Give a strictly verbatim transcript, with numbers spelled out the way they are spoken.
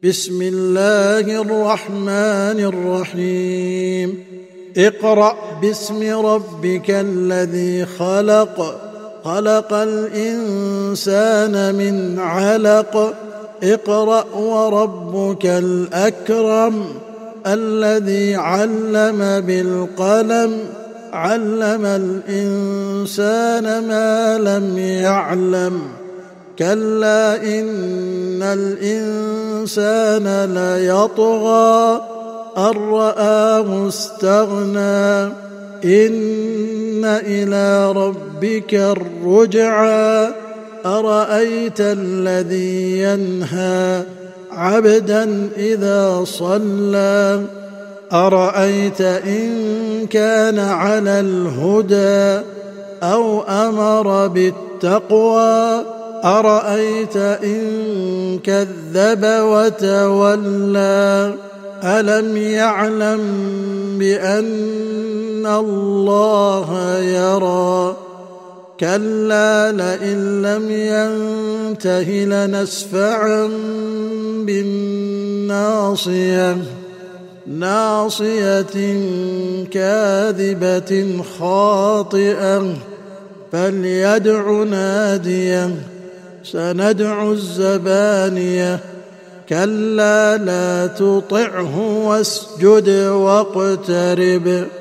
بسم الله الرحمن الرحيم اقرأ باسم ربك الذي خلق خلق الإنسان من علق اقرأ وربك الأكرم الذي علم بالقلم علم الإنسان ما لم يعلم كلا إن الإنسان ليطغى أن رآه استغنى إن إلى ربك الرجعى أرأيت الذي ينهى عبدا إذا صلى أرأيت إن كان على الهدى أو أمر بالتقوى أرأيت إن كذب وتولى ألم يعلم بأن الله يرى كلا لئن لم ينته لنسفعا بالناصية ناصية كاذبة خاطئة فليدع ناديه سندع الزبانية كلا لا تطعه واسجد واقترب